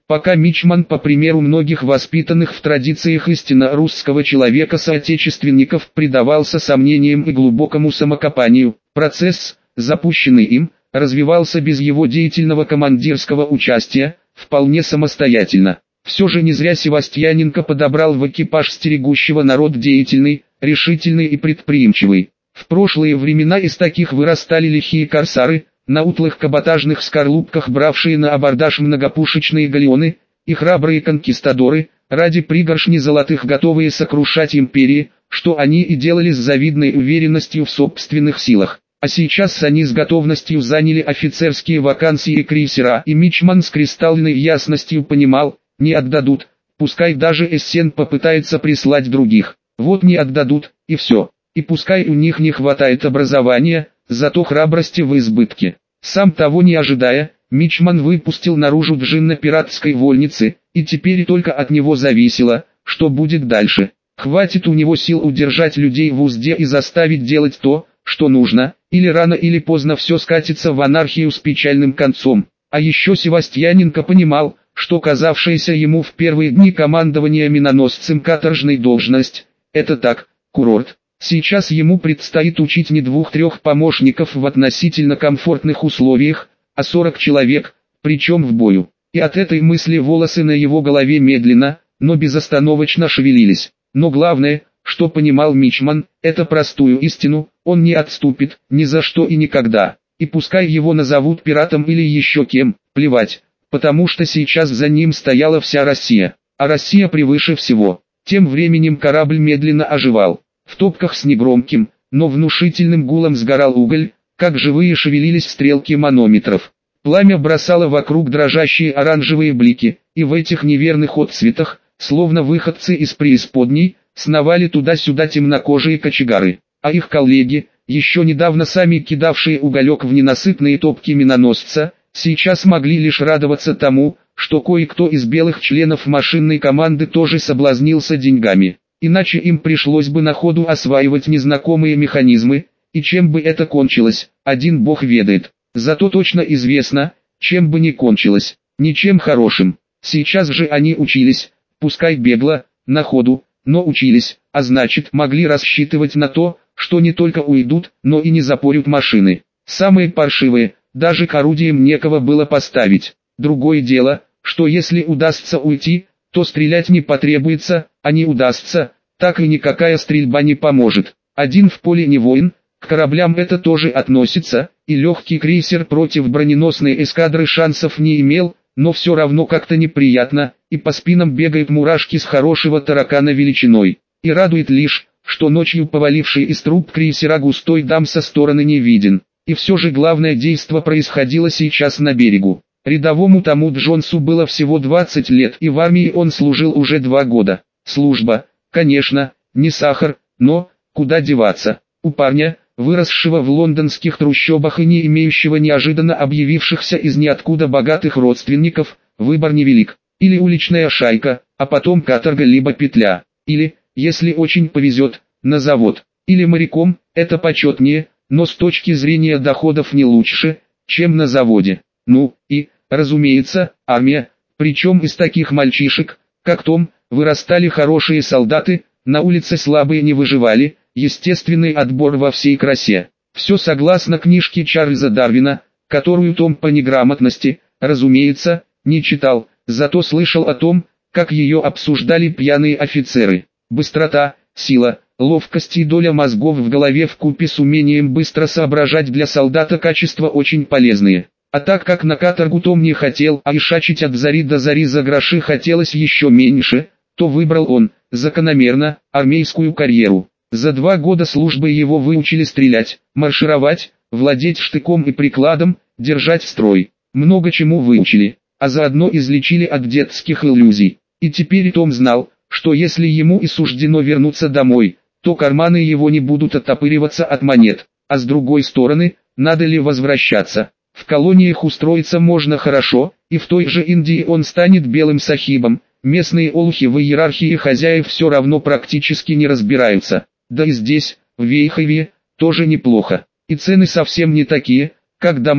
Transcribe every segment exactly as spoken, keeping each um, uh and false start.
Пока мичман, по примеру многих воспитанных в традициях истинно русского человека-соотечественников, предавался сомнениям и глубокому самокопанию, процесс, запущенный им, развивался без его деятельного командирского участия, вполне самостоятельно. Все же не зря Севастьяненко подобрал в экипаж стерегущего народ деятельный, решительный и предприимчивый. В прошлые времена из таких вырастали лихие корсары, на утлых каботажных скорлупках бравшие на абордаж многопушечные галеоны, и храбрые конкистадоры, ради пригоршни золотых готовые сокрушать империи, что они и делали с завидной уверенностью в собственных силах. А сейчас они с готовностью заняли офицерские вакансии крейсера, и мичман с кристальной ясностью понимал, не отдадут, пускай даже Эссен попытается прислать других. Вот не отдадут, и все. И пускай у них не хватает образования, зато храбрости в избытке. Сам того не ожидая, мичман выпустил наружу джинна пиратской вольницы, и теперь только от него зависело, что будет дальше. Хватит у него сил удержать людей в узде и заставить делать то, что нужно, или рано или поздно все скатится в анархию с печальным концом. А еще Севастьяненко понимал, что казавшаяся ему в первые дни командования миноносцем каторжной должность – это так, курорт. Сейчас ему предстоит учить не двух-трех помощников в относительно комфортных условиях, а сорок человек, причем в бою. И от этой мысли волосы на его голове медленно, но безостановочно шевелились. Но главное, что понимал мичман, это простую истину: он не отступит, ни за что и никогда. И пускай его назовут пиратом или еще кем, плевать, потому что сейчас за ним стояла вся Россия, а Россия превыше всего. Тем временем корабль медленно оживал. В топках с негромким, но внушительным гулом сгорал уголь, как живые шевелились стрелки манометров. Пламя бросало вокруг дрожащие оранжевые блики, и в этих неверных отцветах, словно выходцы из преисподней, сновали туда-сюда темнокожие кочегары, а их коллеги, еще недавно сами кидавшие уголек в ненасытные топки миноносца, сейчас могли лишь радоваться тому, что кое-кто из белых членов машинной команды тоже соблазнился деньгами. Иначе им пришлось бы на ходу осваивать незнакомые механизмы, и чем бы это кончилось, один бог ведает. Зато точно известно, чем бы не кончилось, ничем хорошим. Сейчас же они учились, пускай бегло, на ходу, но учились, а значит могли рассчитывать на то, что не только уйдут, но и не запорют машины. Самые паршивые, даже к орудиям некого было поставить. Другое дело, что если удастся уйти, то стрелять не потребуется, а не удастся, так и никакая стрельба не поможет. Один в поле не воин, к кораблям это тоже относится, и легкий крейсер против броненосной эскадры шансов не имел, но все равно как-то неприятно, и по спинам бегают мурашки с хорошего таракана величиной. И радует лишь, что ночью поваливший из труб крейсера густой дым со стороны не виден. И все же главное действо происходило сейчас на берегу. Рядовому тому Джонсу было всего двадцать лет, и в армии он служил уже два года. Служба, конечно, не сахар, но куда деваться? У парня, выросшего в лондонских трущобах и не имеющего неожиданно объявившихся из ниоткуда богатых родственников, выбор невелик. Или уличная шайка, а потом каторга либо петля. Или, если очень повезет, на завод. Или моряком, это почетнее, но с точки зрения доходов не лучше, чем на заводе. Ну, и, разумеется, армия, причем из таких мальчишек, как Том, вырастали хорошие солдаты, на улице слабые не выживали, естественный отбор во всей красе. Все согласно книжке Чарльза Дарвина, которую Том по неграмотности, разумеется, не читал, зато слышал о том, как ее обсуждали пьяные офицеры. Быстрота, сила, ловкость и доля мозгов в голове вкупе с умением быстро соображать для солдата качества очень полезные. А так как на каторгу Том не хотел, а ишачить от зари до зари за гроши хотелось еще меньше, то выбрал он, закономерно, армейскую карьеру. За два года службы его выучили стрелять, маршировать, владеть штыком и прикладом, держать строй. Много чему выучили, а заодно излечили от детских иллюзий. И теперь Том знал, что если ему и суждено вернуться домой, то карманы его не будут оттопыриваться от монет. А с другой стороны, надо ли возвращаться? В колониях устроиться можно хорошо, и в той же Индии он станет белым сахибом. Местные олухи в иерархии хозяев все равно практически не разбираются. Да и здесь, в Вейхове, тоже неплохо. И цены совсем не такие, как дома,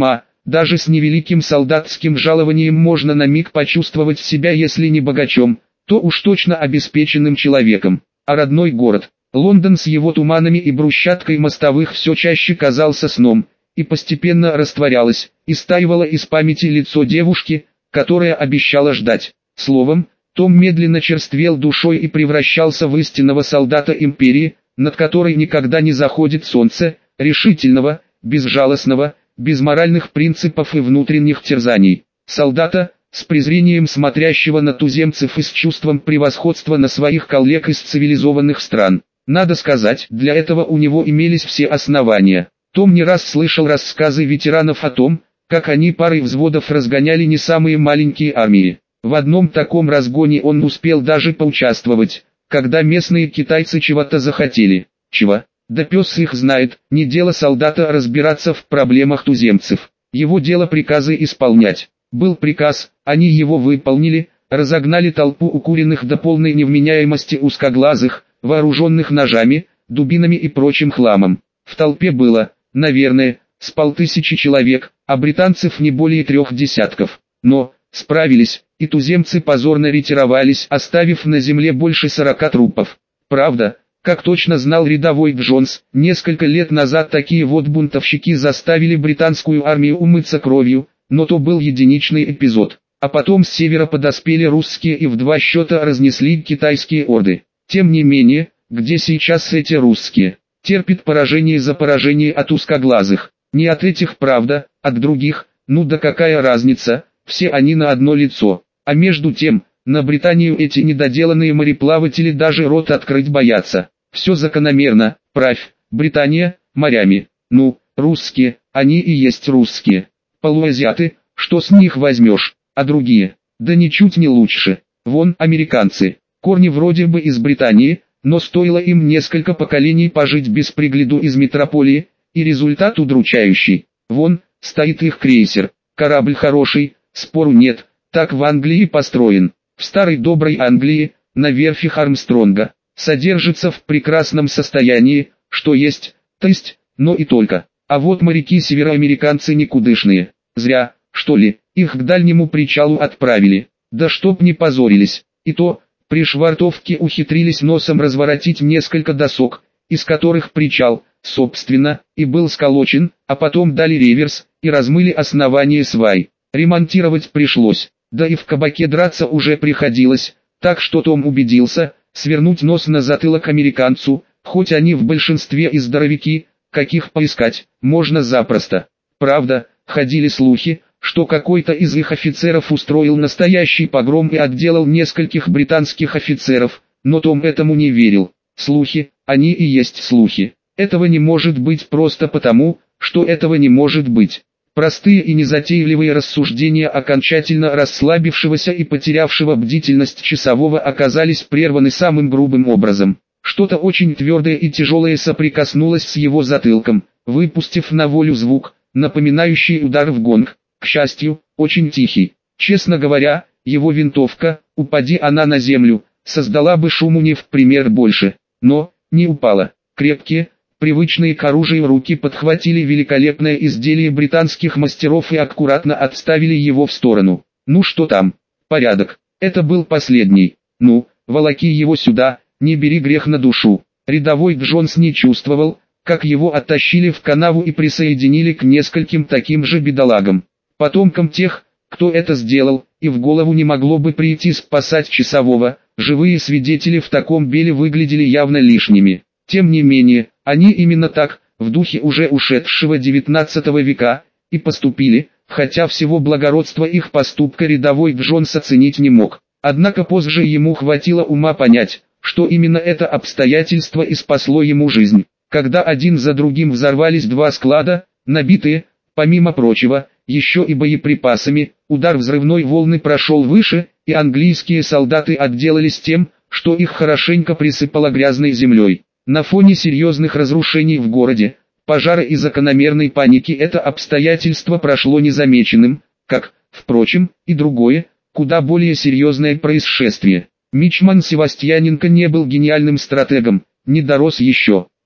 даже с невеликим солдатским жалованием можно на миг почувствовать себя, если не богачом, то уж точно обеспеченным человеком. А родной город, Лондон с его туманами и брусчаткой мостовых все чаще казался сном, и постепенно растворялось, истаивало из памяти лицо девушки, которая обещала ждать. Словом, Том медленно черствел душой и превращался в истинного солдата империи, над которой никогда не заходит солнце, решительного, безжалостного, без моральных принципов и внутренних терзаний. Солдата, с презрением смотрящего на туземцев и с чувством превосходства на своих коллег из цивилизованных стран. Надо сказать, для этого у него имелись все основания. Том не раз слышал рассказы ветеранов о том, как они парой взводов разгоняли не самые маленькие армии. В одном таком разгоне он успел даже поучаствовать, когда местные китайцы чего-то захотели. Чего? Да пес их знает, не дело солдата разбираться в проблемах туземцев. Его дело приказы исполнять. Был приказ, они его выполнили, разогнали толпу укуренных до полной невменяемости узкоглазых, вооруженных ножами, дубинами и прочим хламом. В толпе было, наверное, с полтысячи человек, а британцев не более трех десятков. Но, справились, и туземцы позорно ретировались, оставив на земле больше сорока трупов. Правда, как точно знал рядовой Джонс, несколько лет назад такие вот бунтовщики заставили британскую армию умыться кровью, но то был единичный эпизод. А потом с севера подоспели русские и в два счета разнесли китайские орды. Тем не менее, где сейчас эти русские? Терпит поражение за поражение от узкоглазых. Не от этих, правда, от других, ну да какая разница, все они на одно лицо. А между тем, на Британию эти недоделанные мореплаватели даже рот открыть боятся. Все закономерно, правь, Британия, морями. Ну, русские, они и есть русские. Полуазиаты, что с них возьмешь, а другие, да ничуть не лучше. Вон, американцы, корни вроде бы из Британии, но стоило им несколько поколений пожить без пригляду из метрополии, и результат удручающий. Вон, стоит их крейсер, корабль хороший, спору нет, так в Англии построен. В старой доброй Англии, на верфях Армстронга, содержится в прекрасном состоянии, что есть, то есть, но и только. А вот моряки-североамериканцы никудышные. Зря, что ли, их к дальнему причалу отправили. Да чтоб не позорились. И то, при швартовке ухитрились носом разворотить несколько досок, из которых причал, собственно, и был сколочен, а потом дали реверс, и размыли основание свай. Ремонтировать пришлось, да и в кабаке драться уже приходилось, так что Том убедился, свернуть нос на затылок американцу, хоть они в большинстве и здоровяки, каких поискать, можно запросто. Правда, ходили слухи, что какой-то из их офицеров устроил настоящий погром и отделал нескольких британских офицеров, но Том этому не верил. Слухи, они и есть слухи. Этого не может быть просто потому, что этого не может быть. Простые и незатейливые рассуждения окончательно расслабившегося и потерявшего бдительность часового оказались прерваны самым грубым образом. Что-то очень твердое и тяжелое соприкоснулось с его затылком, выпустив на волю звук, напоминающий удар в гонг, к счастью, очень тихий. Честно говоря, его винтовка, упади она на землю, создала бы шуму не в пример больше, но, не упала. Крепкие, привычные к оружию руки подхватили великолепное изделие британских мастеров и аккуратно отставили его в сторону. Ну что там? Порядок. Это был последний. Ну, волоки его сюда, не бери грех на душу. Рядовой Джонс не чувствовал, как его оттащили в канаву и присоединили к нескольким таким же бедолагам. Потомкам тех, кто это сделал, и в голову не могло бы прийти спасать часового, живые свидетели в таком беле выглядели явно лишними. Тем не менее, они именно так, в духе уже ушедшего девятнадцатого века, и поступили, хотя всего благородства их поступка рядовой Джонс оценить не мог. Однако позже ему хватило ума понять, что именно это обстоятельство и спасло ему жизнь. Когда один за другим взорвались два склада, набитые, помимо прочего, еще и боеприпасами, удар взрывной волны прошел выше, и английские солдаты отделались тем, что их хорошенько присыпало грязной землей. На фоне серьезных разрушений в городе, пожара и закономерной паники это обстоятельство прошло незамеченным, как, впрочем, и другое, куда более серьезное происшествие. Мичман Севастьяненко не был гениальным стратегом, не дорос еще.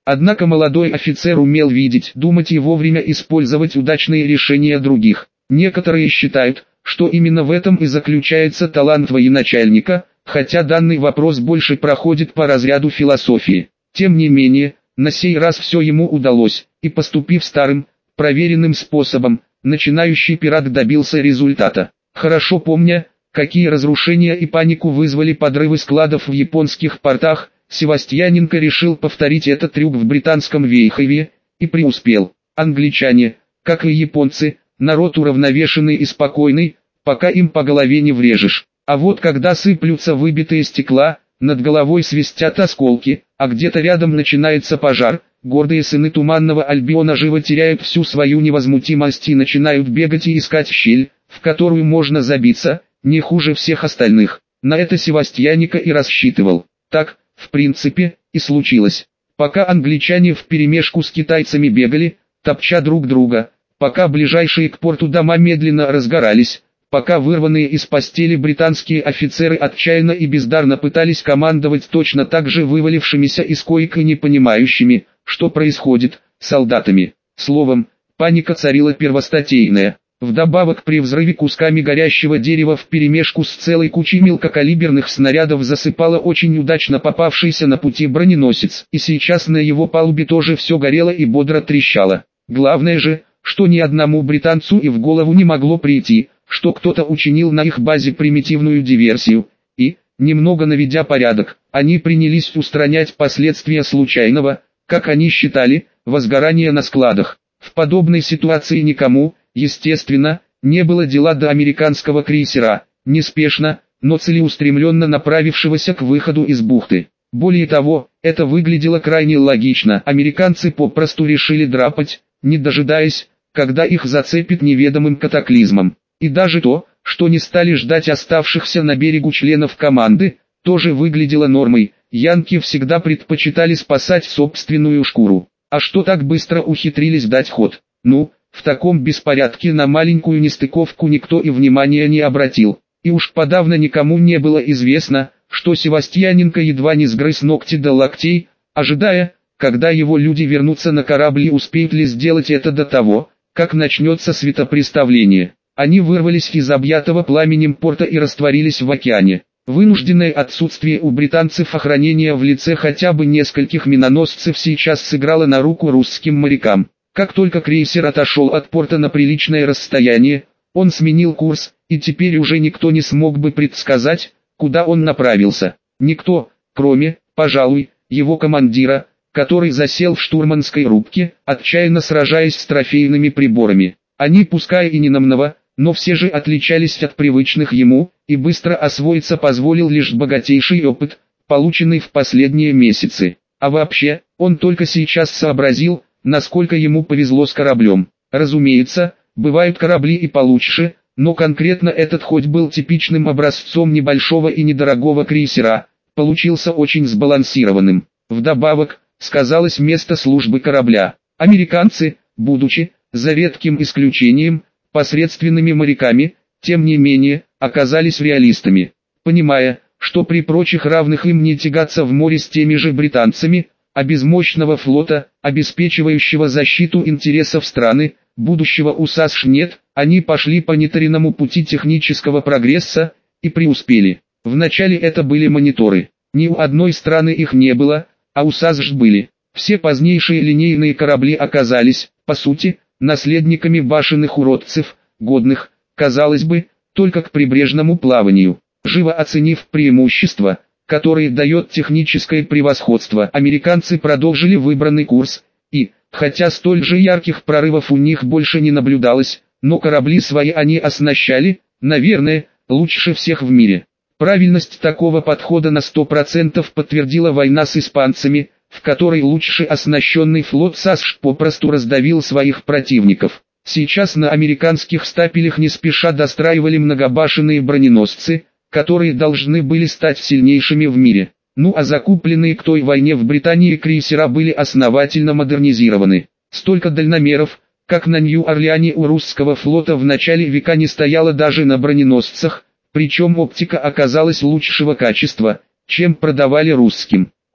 Однако молодой офицер умел видеть, думать и вовремя использовать удачные решения других. Некоторые считают, что именно в этом и заключается талант военачальника, хотя данный вопрос больше проходит по разряду философии. Тем не менее, на сей раз все ему удалось, и поступив старым, проверенным способом, начинающий пират добился результата. Хорошо помня, какие разрушения и панику вызвали подрывы складов в японских портах, Севастьяненко решил повторить этот трюк в британском Вейхове, и преуспел. Англичане, как и японцы, народ уравновешенный и спокойный, пока им по голове не врежешь. А вот когда сыплются выбитые стекла, над головой свистят осколки, а где-то рядом начинается пожар, гордые сыны Туманного Альбиона живо теряют всю свою невозмутимость и начинают бегать и искать щель, в которую можно забиться, не хуже всех остальных. На это Севастьяненко и рассчитывал. Так, в принципе, и случилось. Пока англичане вперемешку с китайцами бегали, топча друг друга, пока ближайшие к порту дома медленно разгорались, пока вырванные из постели британские офицеры отчаянно и бездарно пытались командовать точно так же вывалившимися из коек и не понимающими, что происходит, солдатами. Словом, паника царила первостатейная. Вдобавок при взрыве кусками горящего дерева вперемешку с целой кучей мелкокалиберных снарядов засыпало очень удачно попавшийся на пути броненосец, и сейчас на его палубе тоже все горело и бодро трещало. Главное же, что ни одному британцу и в голову не могло прийти, что кто-то учинил на их базе примитивную диверсию, и, немного наведя порядок, они принялись устранять последствия случайного, как они считали, возгорания на складах. В подобной ситуации никому, естественно, не было дела до американского крейсера, неспешно, но целеустремленно направившегося к выходу из бухты. Более того, это выглядело крайне логично, американцы попросту решили драпать, не дожидаясь, когда их зацепит неведомым катаклизмом. И даже то, что не стали ждать оставшихся на берегу членов команды, тоже выглядело нормой. Янки всегда предпочитали спасать собственную шкуру. А что так быстро ухитрились дать ход? Ну, в таком беспорядке на маленькую нестыковку никто и внимания не обратил. И уж подавно никому не было известно, что Севастьяненко едва не сгрыз ногти до локтей, ожидая, когда его люди вернутся на корабль и успеют ли сделать это до того, как начнется светопреставление. Они вырвались из объятого пламенем порта и растворились в океане. Вынужденное отсутствие у британцев охранения в лице хотя бы нескольких миноносцев сейчас сыграло на руку русским морякам. Как только крейсер отошел от порта на приличное расстояние, он сменил курс, и теперь уже никто не смог бы предсказать, куда он направился. Никто, кроме, пожалуй, его командира, который засел в штурманской рубке, отчаянно сражаясь с трофейными приборами. Они, пускай и не намного, но все же отличались от привычных ему, и быстро освоиться позволил лишь богатейший опыт, полученный в последние месяцы. А вообще, он только сейчас сообразил, насколько ему повезло с кораблем. Разумеется, бывают корабли и получше, но конкретно этот хоть был типичным образцом небольшого и недорогого крейсера, получился очень сбалансированным. Вдобавок, сказалось место службы корабля. Американцы, будучи, за редким исключением, посредственными моряками, тем не менее, оказались реалистами. Понимая, что при прочих равных им не тягаться в море с теми же британцами, а без мощного флота, обеспечивающего защиту интересов страны, будущего у САСШ нет, они пошли по нетариному пути технического прогресса, и преуспели. Вначале это были мониторы. Ни у одной страны их не было, а у САСШ были. Все позднейшие линейные корабли оказались, по сути, наследниками башенных уродцев, годных, казалось бы, только к прибрежному плаванию. Живо оценив преимущества, которые дает техническое превосходство, американцы продолжили выбранный курс, и, хотя столь же ярких прорывов у них больше не наблюдалось, но корабли свои они оснащали, наверное, лучше всех в мире. Правильность такого подхода на сто процентов подтвердила война с испанцами, в которой лучше оснащенный флот САСШ попросту раздавил своих противников. Сейчас на американских стапелях не спеша достраивали многобашенные броненосцы, которые должны были стать сильнейшими в мире. Ну а закупленные к той войне в Британии крейсера были основательно модернизированы. Столько дальномеров, как на Нью-Орлеане у русского флота в начале века не стояло даже на броненосцах, причем оптика оказалась лучшего качества, чем продавали русским.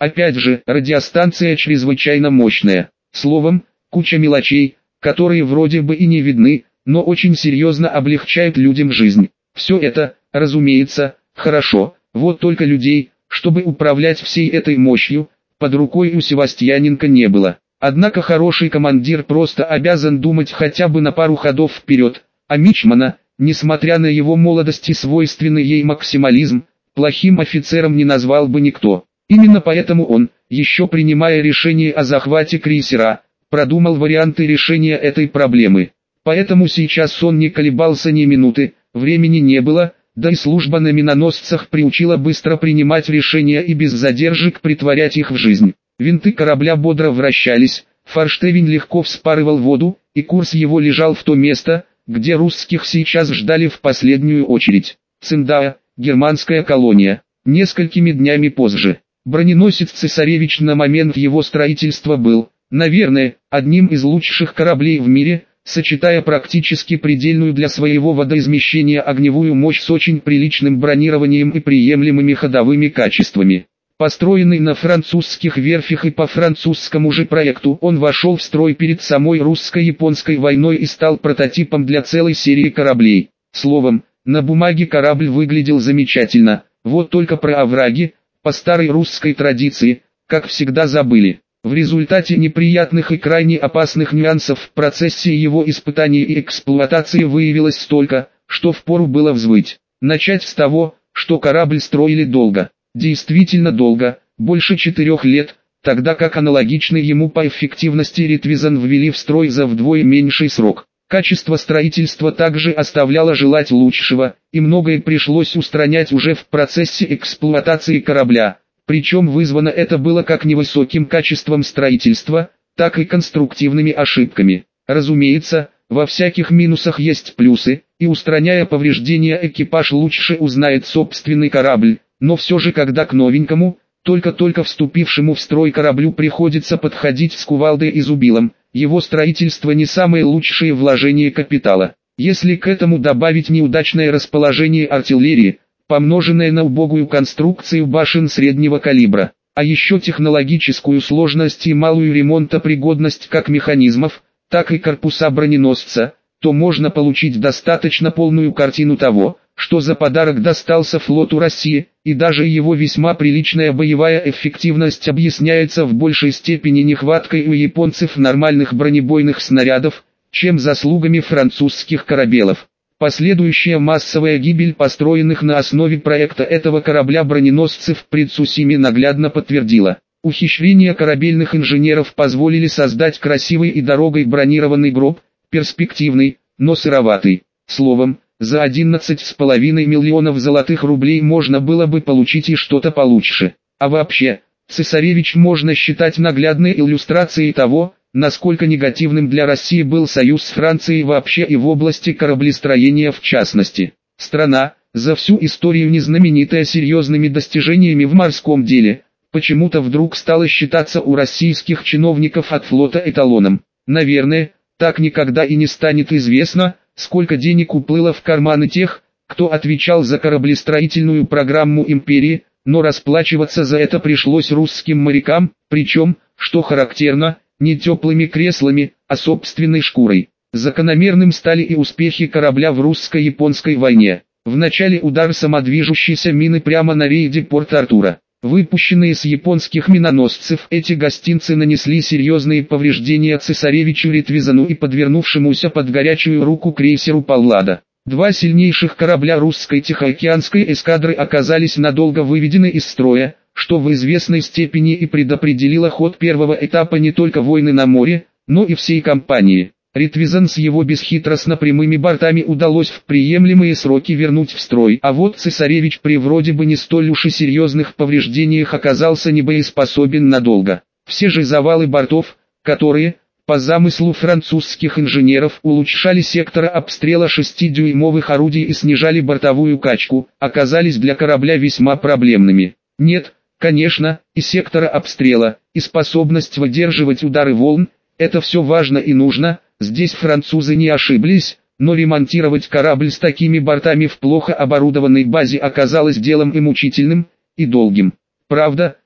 Опять же, радиостанция чрезвычайно мощная. Словом, куча мелочей, которые вроде бы и не видны, но очень серьезно облегчают людям жизнь. Все это, разумеется, хорошо, вот только людей, чтобы управлять всей этой мощью, под рукой у Севастьяненко не было. Однако хороший командир просто обязан думать хотя бы на пару ходов вперед, а Мичмана, несмотря на его молодость и свойственный ей максимализм, плохим офицером не назвал бы никто. Именно поэтому он, еще принимая решение о захвате крейсера, продумал варианты решения этой проблемы. Поэтому сейчас он не колебался ни минуты, времени не было, да и служба на миноносцах приучила быстро принимать решения и без задержек притворять их в жизнь. Винты корабля бодро вращались, форштевень легко вспарывал воду, и курс его лежал в то место, где русских сейчас ждали в последнюю очередь. Циндаа, германская колония. Несколькими днями позже, броненосец «Цесаревич» на момент его строительства был, наверное, одним из лучших кораблей в мире, сочетая практически предельную для своего водоизмещения огневую мощь с очень приличным бронированием и приемлемыми ходовыми качествами. Построенный на французских верфях и по французскому же проекту, он вошел в строй перед самой русско-японской войной и стал прототипом для целой серии кораблей. Словом, на бумаге корабль выглядел замечательно, вот только про овраги, по старой русской традиции, как всегда забыли. В результате неприятных и крайне опасных нюансов в процессе его испытаний и эксплуатации выявилось столько, что впору было взвыть. Начать с того, что корабль строили долго. Действительно долго, больше четырех лет, тогда как аналогичный ему по эффективности Ретвизон ввели в строй за вдвое меньший срок. Качество строительства также оставляло желать лучшего, и многое пришлось устранять уже в процессе эксплуатации корабля. Причем вызвано это было как невысоким качеством строительства, так и конструктивными ошибками. Разумеется, во всяких минусах есть плюсы, и устраняя повреждения экипаж лучше узнает собственный корабль, но все же когда к новенькому, только-только вступившему в строй кораблю приходится подходить с кувалдой и зубилом, его строительство не самое лучшее вложение капитала. Если к этому добавить неудачное расположение артиллерии, помноженное на убогую конструкцию башен среднего калибра, а еще технологическую сложность и малую ремонтопригодность как механизмов, так и корпуса броненосца, то можно получить достаточно полную картину того, что за подарок достался флоту России, и даже его весьма приличная боевая эффективность объясняется в большей степени нехваткой у японцев нормальных бронебойных снарядов, чем заслугами французских корабелов. Последующая массовая гибель построенных на основе проекта этого корабля броненосцев при Цусиме наглядно подтвердила. Ухищрения корабельных инженеров позволили создать красивый и дорогой бронированный гроб, перспективный, но сыроватый. Словом, за одиннадцать с половиной миллионов золотых рублей можно было бы получить и что-то получше. А вообще, «Цесаревич» можно считать наглядной иллюстрацией того, насколько негативным для России был союз с Францией вообще и в области кораблестроения в частности. Страна, за всю историю не знаменитая серьезными достижениями в морском деле, почему-то вдруг стала считаться у российских чиновников от флота эталоном. Наверное, так никогда и не станет известно, сколько денег уплыло в карманы тех, кто отвечал за кораблестроительную программу империи, но расплачиваться за это пришлось русским морякам, причем, что характерно, не теплыми креслами, а собственной шкурой. Закономерным стали и успехи корабля в русско-японской войне. В начале удар самодвижущейся мины прямо на рейде Порт-Артура. Выпущенные с японских миноносцев эти гостинцы нанесли серьезные повреждения цесаревичу Ретвизону и подвернувшемуся под горячую руку крейсеру Паллада. Два сильнейших корабля русской Тихоокеанской эскадры оказались надолго выведены из строя, что в известной степени и предопределило ход первого этапа не только войны на море, но и всей кампании. Ретвизон с его бесхитростно прямыми бортами удалось в приемлемые сроки вернуть в строй, а вот цесаревич при вроде бы не столь уж и серьезных повреждениях оказался небоеспособен надолго. Все же завалы бортов, которые, по замыслу французских инженеров, улучшали сектора обстрела шестидюймовых орудий и снижали бортовую качку, оказались для корабля весьма проблемными. Нет, конечно, и сектора обстрела, и способность выдерживать удары волн, это все важно и нужно. Здесь французы не ошиблись, но ремонтировать корабль с такими бортами в плохо оборудованной базе оказалось делом и мучительным, и долгим. Правда,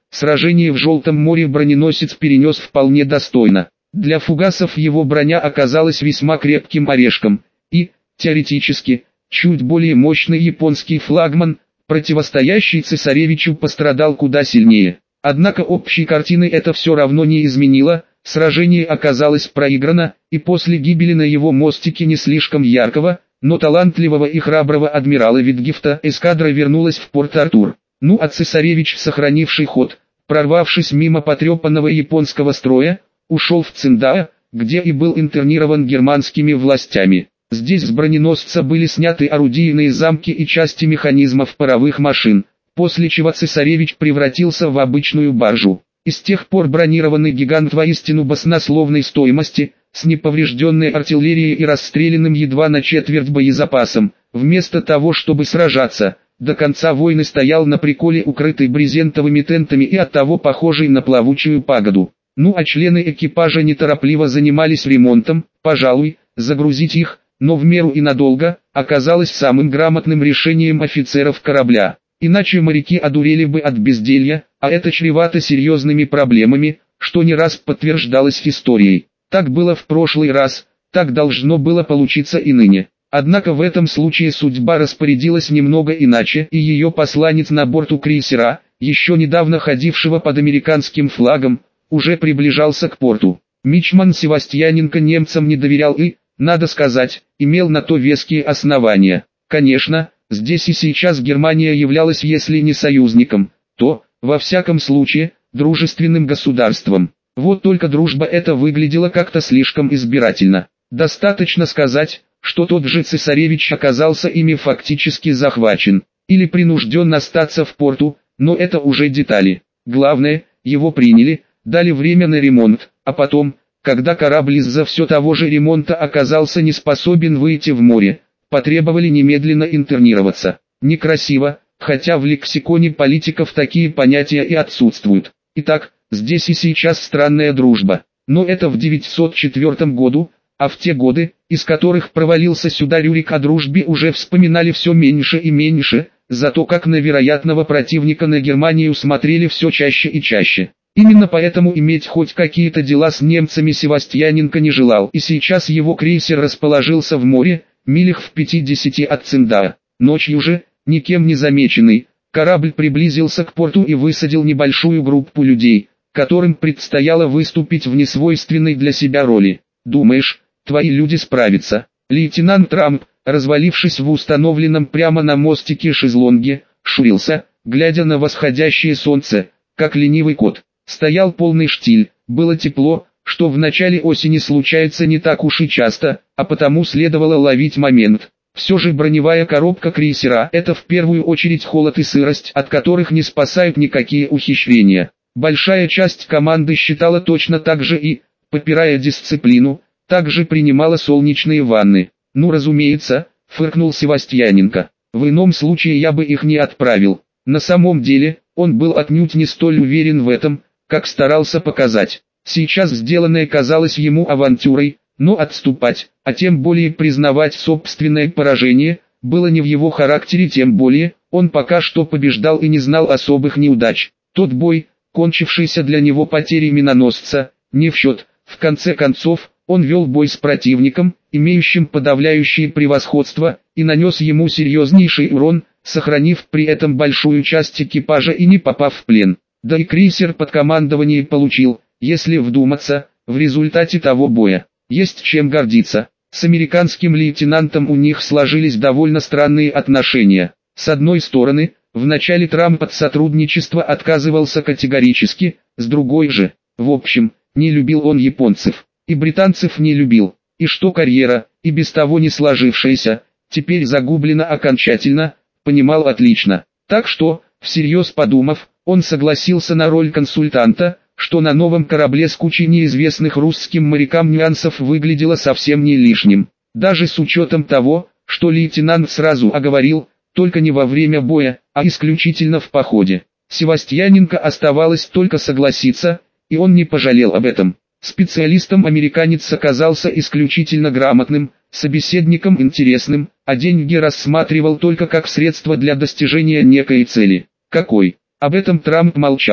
сражение в Желтом море броненосец перенес вполне достойно. Для фугасов его броня оказалась весьма крепким орешком, и, теоретически, чуть более мощный японский флагман, противостоящий цесаревичу, пострадал куда сильнее. Однако общей картины это все равно не изменило, сражение оказалось проиграно, и после гибели на его мостике не слишком яркого, но талантливого и храброго адмирала Витгефта эскадра вернулась в Порт-Артур. Ну а цесаревич, сохранивший ход, прорвавшись мимо потрепанного японского строя, ушел в Циндао, где и был интернирован германскими властями. Здесь с броненосца были сняты орудийные замки и части механизмов паровых машин, после чего цесаревич превратился в обычную баржу. И с тех пор бронированный гигант воистину баснословной стоимости, с неповрежденной артиллерией и расстрелянным едва на четверть боезапасом, вместо того чтобы сражаться, до конца войны стоял на приколе, укрытый брезентовыми тентами и оттого похожий на плавучую пагоду. Ну а члены экипажа неторопливо занимались ремонтом, пожалуй, загрузить их, но в меру и надолго, оказалось самым грамотным решением офицеров корабля. Иначе моряки одурели бы от безделья, а это чревато серьезными проблемами, что не раз подтверждалось историей. Так было в прошлый раз, так должно было получиться и ныне. Однако в этом случае судьба распорядилась немного иначе, и ее посланец на борту крейсера, еще недавно ходившего под американским флагом, уже приближался к порту. Мичман Севастьяненко немцам не доверял и, надо сказать, имел на то веские основания. Конечно, здесь и сейчас Германия являлась, если не союзником, то, во всяком случае, дружественным государством. Вот только дружба эта выглядела как-то слишком избирательно. Достаточно сказать, что тот же цесаревич оказался ими фактически захвачен, или принужден остаться в порту, но это уже детали. Главное, его приняли, дали время на ремонт, а потом, когда корабль из-за все того же ремонта оказался не способен выйти в море, потребовали немедленно интернироваться. Некрасиво, хотя в лексиконе политиков такие понятия и отсутствуют. Итак, здесь и сейчас странная дружба. Но это в девятьсот четвёртом году, а в те годы, из которых провалился сюда Рюрик, о дружбе уже вспоминали все меньше и меньше, зато как на вероятного противника на Германию смотрели все чаще и чаще. Именно поэтому иметь хоть какие-то дела с немцами Севастьяненко не желал, и сейчас его крейсер расположился в море, милях в пятидесяти от Циндао. Ночью же, никем не замеченный, корабль приблизился к порту и высадил небольшую группу людей, которым предстояло выступить в несвойственной для себя роли. «Думаешь, твои люди справятся?» Лейтенант Трамп, развалившись в установленном прямо на мостике шезлонге, шурился, глядя на восходящее солнце, как ленивый кот. Стоял полный штиль, было тепло, что в начале осени случается не так уж и часто, а потому следовало ловить момент. Все же броневая коробка крейсера – это в первую очередь холод и сырость, от которых не спасают никакие ухищрения. Большая часть команды считала точно так же и, попирая дисциплину, также принимала солнечные ванны. «Ну разумеется», – фыркнул Севастьяненко, – «в ином случае я бы их не отправил». На самом деле, он был отнюдь не столь уверен в этом, как старался показать. Сейчас сделанное казалось ему авантюрой, но отступать, а тем более признавать собственное поражение, было не в его характере, тем более, он пока что побеждал и не знал особых неудач. Тот бой, кончившийся для него потерей миноносца, не в счет. В конце концов, он вел бой с противником, имеющим подавляющее превосходство, и нанес ему серьезнейший урон, сохранив при этом большую часть экипажа и не попав в плен. Да и крейсер под командование получил, если вдуматься, в результате того боя. Есть чем гордиться. С американским лейтенантом у них сложились довольно странные отношения. С одной стороны, в начале Трамп от сотрудничества отказывался категорически, с другой же, в общем, не любил он японцев, и британцев не любил, и что карьера, и без того не сложившаяся, теперь загублена окончательно, понимал отлично. Так что, всерьез подумав, он согласился на роль консультанта, что на новом корабле с кучей неизвестных русским морякам нюансов выглядело совсем не лишним. Даже с учетом того, что лейтенант сразу оговорил, только не во время боя, а исключительно в походе. Севастьяненко оставалось только согласиться, и он не пожалел об этом. Специалистом американец оказался исключительно грамотным, собеседником интересным, а деньги рассматривал только как средство для достижения некой цели. Какой? Об этом Трамп молчал.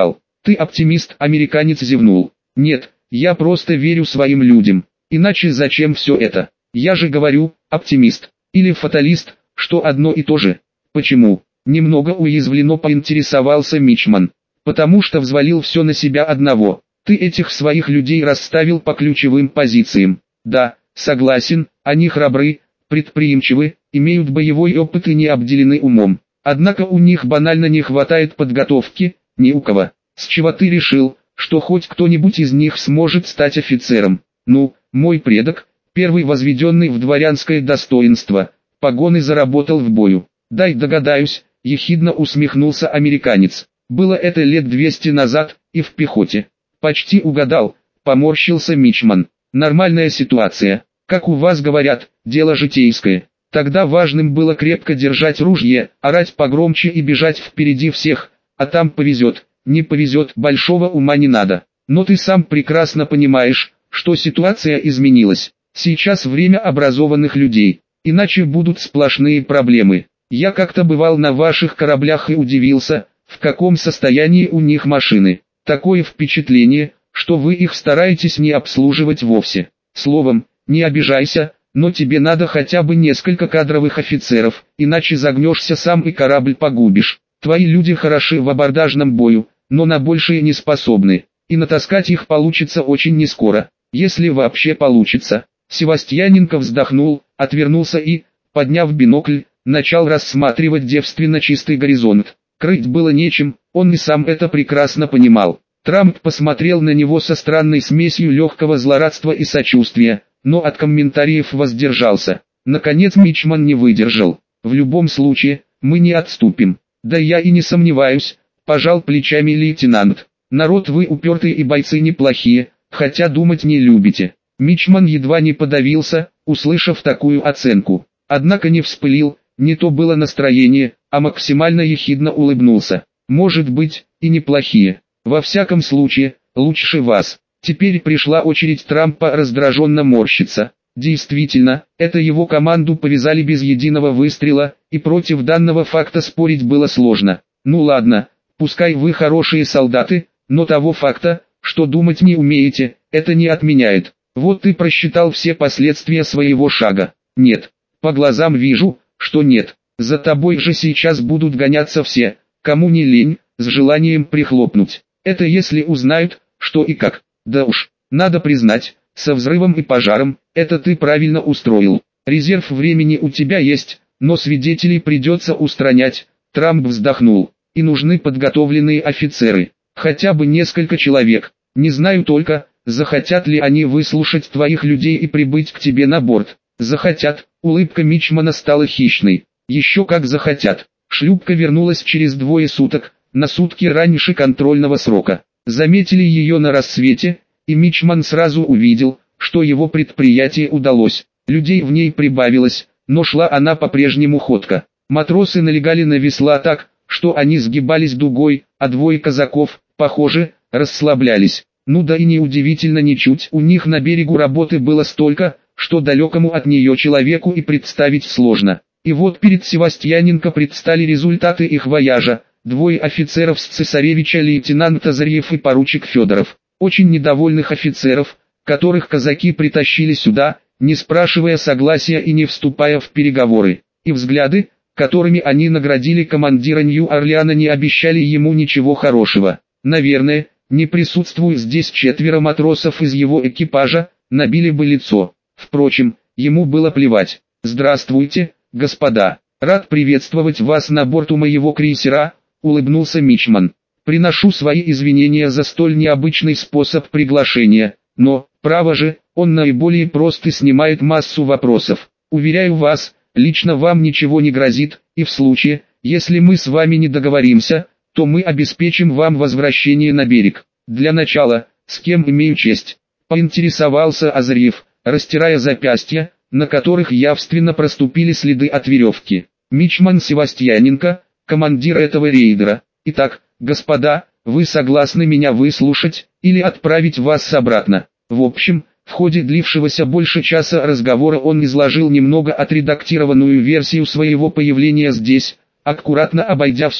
Ты оптимист, американец зевнул. Нет, я просто верю своим людям. Иначе зачем все это? Я же говорю, оптимист. Или фаталист, что одно и то же. Почему? Немного уязвленно поинтересовался Мичман. Потому что взвалил все на себя одного. Ты этих своих людей расставил по ключевым позициям. Да, согласен, они храбры, предприимчивы, имеют боевой опыт и не обделены умом. Однако у них банально не хватает подготовки, ни у кого. С чего ты решил, что хоть кто-нибудь из них сможет стать офицером? Ну, мой предок, первый возведенный в дворянское достоинство, погоны заработал в бою. Дай догадаюсь, ехидно усмехнулся американец. Было это лет двести назад, и в пехоте. Почти угадал, поморщился Мичман. Нормальная ситуация. Как у вас говорят, дело житейское. Тогда важным было крепко держать ружье, орать погромче и бежать впереди всех, а там повезет, не повезет, большого ума не надо. Но ты сам прекрасно понимаешь, что ситуация изменилась. Сейчас время образованных людей, иначе будут сплошные проблемы. Я как-то бывал на ваших кораблях и удивился, в каком состоянии у них машины. Такое впечатление, что вы их стараетесь не обслуживать вовсе. Словом, не обижайся, но тебе надо хотя бы несколько кадровых офицеров, иначе загнешься сам и корабль погубишь. Твои люди хороши в абордажном бою, но на большее не способны, и натаскать их получится очень нескоро, если вообще получится. Севастьяненко вздохнул, отвернулся и, подняв бинокль, начал рассматривать девственно чистый горизонт. Крыть было нечем, он и сам это прекрасно понимал. Трамп посмотрел на него со странной смесью легкого злорадства и сочувствия, но от комментариев воздержался. Наконец Мичман не выдержал. В любом случае, мы не отступим. Да я и не сомневаюсь, пожал плечами лейтенант. Народ вы упертые и бойцы неплохие, хотя думать не любите. Мичман едва не подавился, услышав такую оценку. Однако не вспылил, не то было настроение, а максимально ехидно улыбнулся. Может быть, и неплохие. Во всяком случае, лучше вас. Теперь пришла очередь Трампа раздраженно морщиться. Действительно, это его команду повязали без единого выстрела, и против данного факта спорить было сложно. Ну ладно, пускай вы хорошие солдаты, но того факта, что думать не умеете, это не отменяет. Вот ты просчитал все последствия своего шага. Нет, по глазам вижу, что нет. За тобой же сейчас будут гоняться все, кому не лень, с желанием прихлопнуть. Это если узнают, что и как. Да уж, надо признать, со взрывом и пожаром, это ты правильно устроил. Резерв времени у тебя есть, но свидетелей придется устранять. Трамп вздохнул. И нужны подготовленные офицеры. Хотя бы несколько человек. Не знаю только, захотят ли они выслушать твоих людей и прибыть к тебе на борт. Захотят. Улыбка Мичмана стала хищной. Еще как захотят. Шлюпка вернулась через двое суток, на сутки раньше контрольного срока. Заметили ее на рассвете, и Мичман сразу увидел, что его предприятие удалось. Людей в ней прибавилось, но шла она по-прежнему ходко. Матросы налегали на весла так, что они сгибались дугой, а двое казаков, похоже, расслаблялись. Ну да и неудивительно ничуть, у них на берегу работы было столько, что далекому от нее человеку и представить сложно. И вот перед Севастьяненко предстали результаты их вояжа. Двое офицеров с цесаревича, лейтенант Тазарьев и поручик Федоров. Очень недовольных офицеров, которых казаки притащили сюда, не спрашивая согласия и не вступая в переговоры. И взгляды, которыми они наградили командира Нью-Орлеана, не обещали ему ничего хорошего. Наверное, не присутствуя здесь четверо матросов из его экипажа, набили бы лицо. Впрочем, ему было плевать. «Здравствуйте, господа, рад приветствовать вас на борту моего крейсера», — улыбнулся Мичман. «Приношу свои извинения за столь необычный способ приглашения, но, право же, он наиболее прост и снимает массу вопросов. Уверяю вас, лично вам ничего не грозит, и в случае, если мы с вами не договоримся, то мы обеспечим вам возвращение на берег. Для начала, с кем имею честь?» — поинтересовался Азарьев, растирая запястья, на которых явственно проступили следы от веревки. «Мичман Севастьяненко, командир этого рейдера. Итак, господа, вы согласны меня выслушать, или отправить вас обратно?» В общем, в ходе длившегося больше часа разговора он изложил немного отредактированную версию своего появления здесь, аккуратно обойдя все,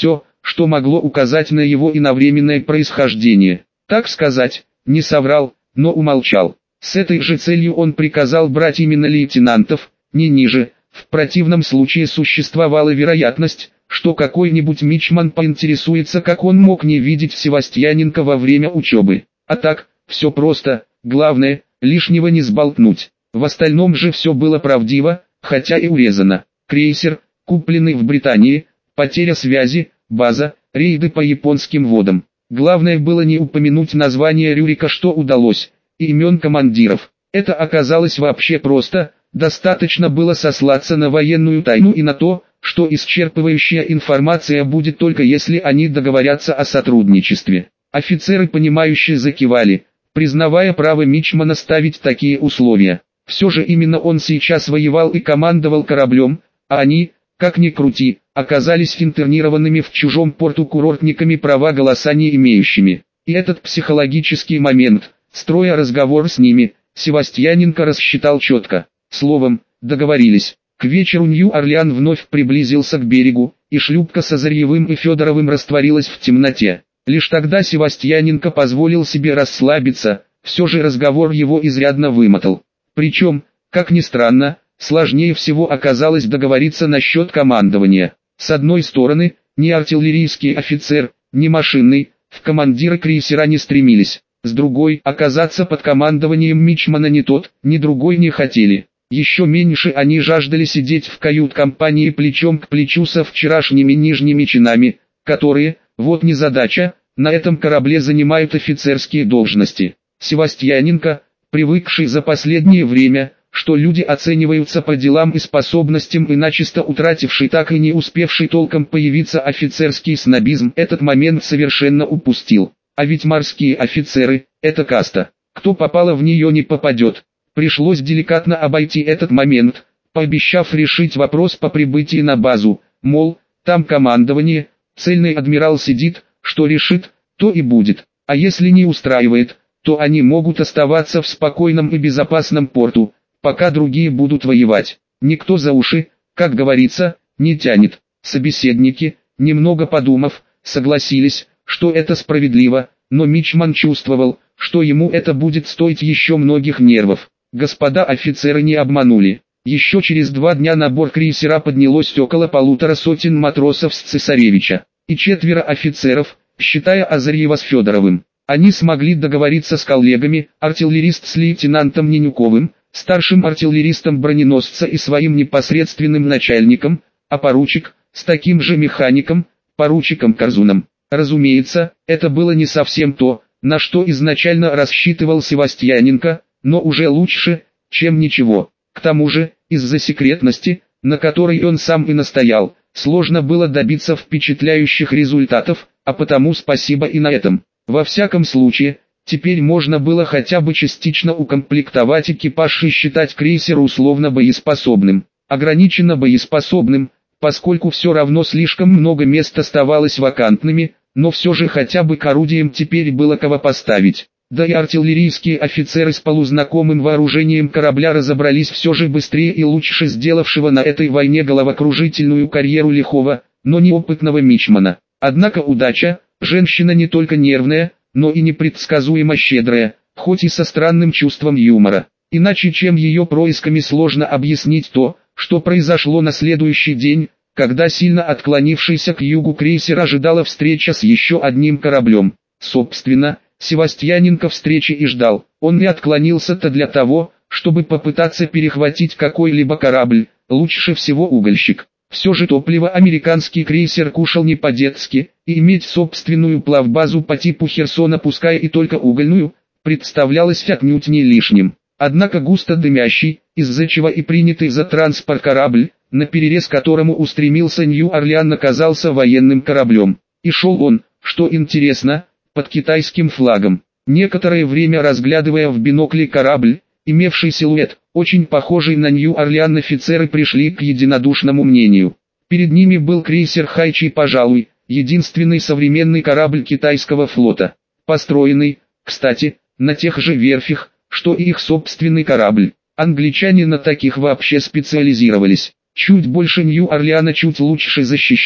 что могло указать на его иновременное происхождение. Так сказать, не соврал, но умолчал. С этой же целью он приказал брать именно лейтенантов, не ниже. В противном случае существовала вероятность, что какой-нибудь мичман поинтересуется, как он мог не видеть Севастьяненко во время учебы. А так, все просто, главное, лишнего не сболтнуть. В остальном же все было правдиво, хотя и урезано. Крейсер, купленный в Британии, потеря связи, база, рейды по японским водам. Главное было не упомянуть название Рюрика, что удалось, и имен командиров. Это оказалось вообще просто, достаточно было сослаться на военную тайну и на то, что исчерпывающая информация будет только если они договорятся о сотрудничестве. Офицеры понимающие закивали, признавая право мичмана ставить такие условия. Все же именно он сейчас воевал и командовал кораблем, а они, как ни крути, оказались интернированными в чужом порту курортниками, права голоса не имеющими. И этот психологический момент, строя разговор с ними, Севастьяненко рассчитал четко. Словом, договорились. К вечеру Нью-Орлеан вновь приблизился к берегу, и шлюпка с Озарьевым и Федоровым растворилась в темноте. Лишь тогда Севастьяненко позволил себе расслабиться, все же разговор его изрядно вымотал. Причем, как ни странно, сложнее всего оказалось договориться насчет командования. С одной стороны, ни артиллерийский офицер, ни машинный, в командиры крейсера не стремились. С другой, оказаться под командованием мичмана ни тот, ни другой не хотели. Еще меньше они жаждали сидеть в кают-компании плечом к плечу со вчерашними нижними чинами, которые, вот незадача, на этом корабле занимают офицерские должности. Севастьяненко, привыкший за последнее время, что люди оцениваются по делам и способностям, и начисто утративший так и не успевший толком появиться офицерский снобизм, этот момент совершенно упустил. А ведь морские офицеры – это каста. Кто попало в нее не попадет. Пришлось деликатно обойти этот момент, пообещав решить вопрос по прибытии на базу, мол, там командование, цельный адмирал сидит, что решит, то и будет. А если не устраивает, то они могут оставаться в спокойном и безопасном порту, пока другие будут воевать. Никто за уши, как говорится, не тянет. Собеседники, немного подумав, согласились, что это справедливо, но мичман чувствовал, что ему это будет стоить еще многих нервов. Господа офицеры не обманули. Еще через два дня на борт крейсера поднялось около полутора сотен матросов с Цесаревича, и четверо офицеров, считая Озарьева с Федоровым. Они смогли договориться с коллегами, артиллерист с лейтенантом Ненюковым, старшим артиллеристом броненосца и своим непосредственным начальником, а поручик, с таким же механиком, поручиком Корзуном. Разумеется, это было не совсем то, на что изначально рассчитывал Севастьяненко, но уже лучше, чем ничего. К тому же, из-за секретности, на которой он сам и настоял, сложно было добиться впечатляющих результатов, а потому спасибо и на этом. Во всяком случае, теперь можно было хотя бы частично укомплектовать экипаж и считать крейсер условно боеспособным. Ограниченно боеспособным, поскольку все равно слишком много мест оставалось вакантными, но все же хотя бы к орудиям теперь было кого поставить. Да и артиллерийские офицеры с полузнакомым вооружением корабля разобрались все же быстрее и лучше сделавшего на этой войне головокружительную карьеру лихого, но неопытного мичмана. Однако удача, женщина не только нервная, но и непредсказуемо щедрая, хоть и со странным чувством юмора. Иначе чем ее происками сложно объяснить то, что произошло на следующий день, когда сильно отклонившийся к югу крейсер ожидала встреча с еще одним кораблем. Собственно, Севастьяненко встречи и ждал. Он не отклонился-то для того, чтобы попытаться перехватить какой-либо корабль, лучше всего угольщик. Все же топливо американский крейсер кушал не по-детски, и иметь собственную плавбазу по типу Херсона, пускай и только угольную, представлялось отнюдь не лишним. Однако густо дымящий, из-за чего и принятый за транспорт корабль, на перерез которому устремился Нью-Орлеан, оказался военным кораблем. И шел он, что интересно, под китайским флагом. Некоторое время разглядывая в бинокли корабль, имевший силуэт, очень похожий на Нью-Орлеан, офицеры пришли к единодушному мнению. Перед ними был крейсер Хайчи, пожалуй, единственный современный корабль китайского флота. Построенный, кстати, на тех же верфях, что и их собственный корабль. Англичане на таких вообще специализировались. Чуть больше Нью-Орлеана, чуть лучше защищен,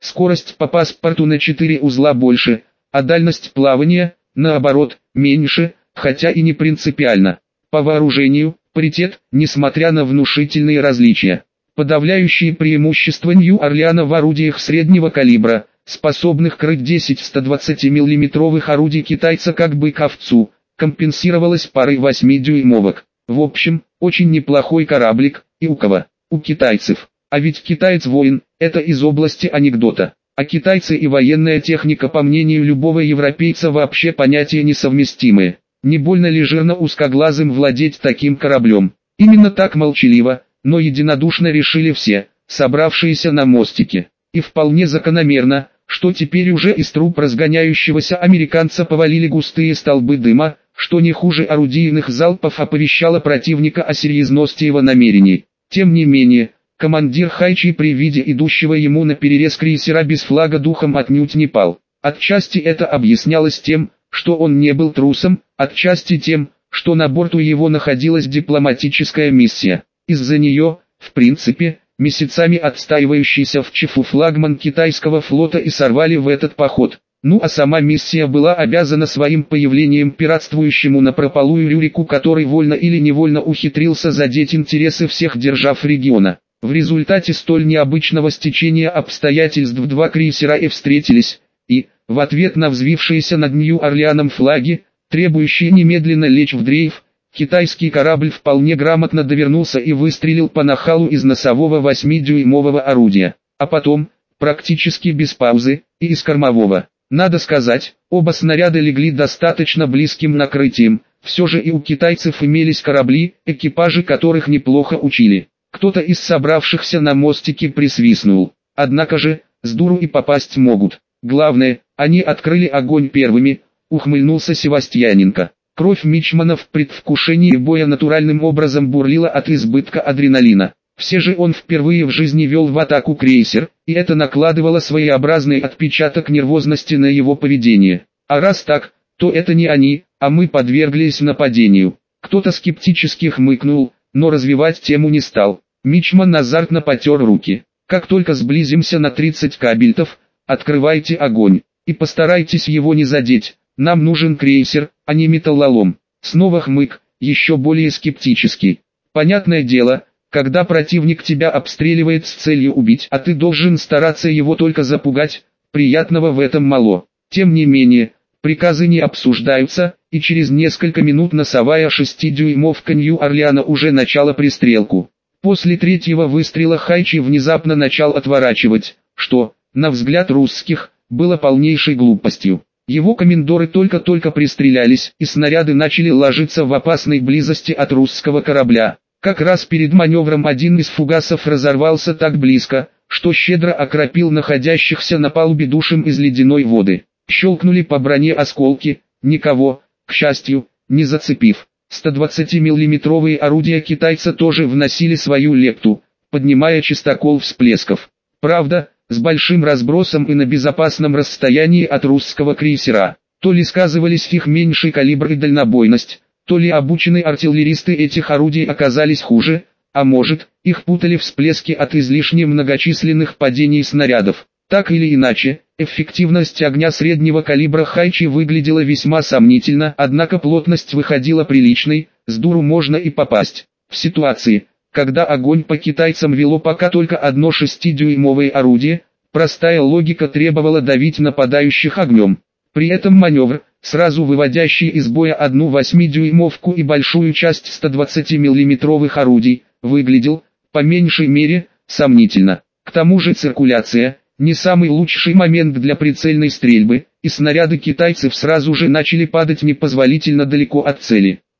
скорость по паспорту на четыре узла больше, а дальность плавания, наоборот, меньше, хотя и не принципиально. По вооружению, паритет, несмотря на внушительные различия. Подавляющие преимущества Нью-Орлеана в орудиях среднего калибра, способных крыть десять сто двадцатимиллиметровых орудий китайца как бык овцу, компенсировалось парой восьмидюймовок. В общем, очень неплохой кораблик, и у кого? У китайцев. А ведь китаец-воин, это из области анекдота. А китайцы и военная техника, по мнению любого европейца, вообще понятия несовместимые. Не больно ли жирно узкоглазым владеть таким кораблем? Именно так молчаливо, но единодушно решили все, собравшиеся на мостике. И вполне закономерно, что теперь уже из труб разгоняющегося американца повалили густые столбы дыма, что не хуже орудийных залпов оповещало противника о серьезности его намерений. Тем не менее, командир Хайчи при виде идущего ему на перерез крейсера без флага духом отнюдь не пал. Отчасти это объяснялось тем, что он не был трусом, отчасти тем, что на борту его находилась дипломатическая миссия. Из-за нее, в принципе, месяцами отстаивающийся в Чифу флагман китайского флота и сорвали в этот поход. Ну а сама миссия была обязана своим появлением пиратствующему напропалую Рюрику, который вольно или невольно ухитрился задеть интересы всех держав региона. В результате столь необычного стечения обстоятельств два крейсера и встретились, и, в ответ на взвившиеся над Нью-Орлеаном флаги, требующие немедленно лечь в дрейф, китайский корабль вполне грамотно довернулся и выстрелил по нахалу из носового восьмидюймового орудия, а потом, практически без паузы, и из кормового. Надо сказать, оба снаряда легли достаточно близким накрытием, все же и у китайцев имелись корабли, экипажи которых неплохо учили. Кто-то из собравшихся на мостике присвистнул. Однако же, с дуру и попасть могут. Главное, они открыли огонь первыми, ухмыльнулся Севастьяненко. Кровь мичмана в предвкушении боя натуральным образом бурлила от избытка адреналина. Все же он впервые в жизни вел в атаку крейсер, и это накладывало своеобразный отпечаток нервозности на его поведение. А раз так, то это не они, а мы подверглись нападению. Кто-то скептически хмыкнул, но развивать тему не стал. Мичман азартно потер руки. Как только сблизимся на тридцать кабельтов, открывайте огонь, и постарайтесь его не задеть. Нам нужен крейсер, а не металлолом. Снова хмык, еще более скептический. Понятное дело, когда противник тебя обстреливает с целью убить, а ты должен стараться его только запугать, приятного в этом мало. Тем не менее, приказы не обсуждаются, и через несколько минут носовая шестидюймовка Нью-Орлеана уже начала пристрелку. После третьего выстрела Хайчи внезапно начал отворачивать, что, на взгляд русских, было полнейшей глупостью. Его комендоры только-только пристрелялись, и снаряды начали ложиться в опасной близости от русского корабля. Как раз перед маневром один из фугасов разорвался так близко, что щедро окропил находящихся на палубе душем из ледяной воды. Щелкнули по броне осколки, никого, к счастью, не зацепив. сто двадцатимиллиметровые орудия китайца тоже вносили свою лепту, поднимая частокол всплесков. Правда, с большим разбросом и на безопасном расстоянии от русского крейсера. То ли сказывались их меньший калибр и дальнобойность, то ли обученные артиллеристы этих орудий оказались хуже, а может, их путали всплески от излишне многочисленных падений снарядов. Так или иначе, эффективность огня среднего калибра Хайчи выглядела весьма сомнительно, однако плотность выходила приличной, с дуру можно и попасть. В ситуации, когда огонь по китайцам вело пока только одно шестидюймовое орудие, простая логика требовала давить нападающих огнем. При этом маневр, сразу выводящий из боя одну восьмидюймовку и большую часть сто двадцатимиллиметровых орудий, выглядел, по меньшей мере, сомнительно. К тому же циркуляция, не самый лучший момент для прицельной стрельбы, и снаряды китайцев сразу же начали падать непозволительно далеко от цели.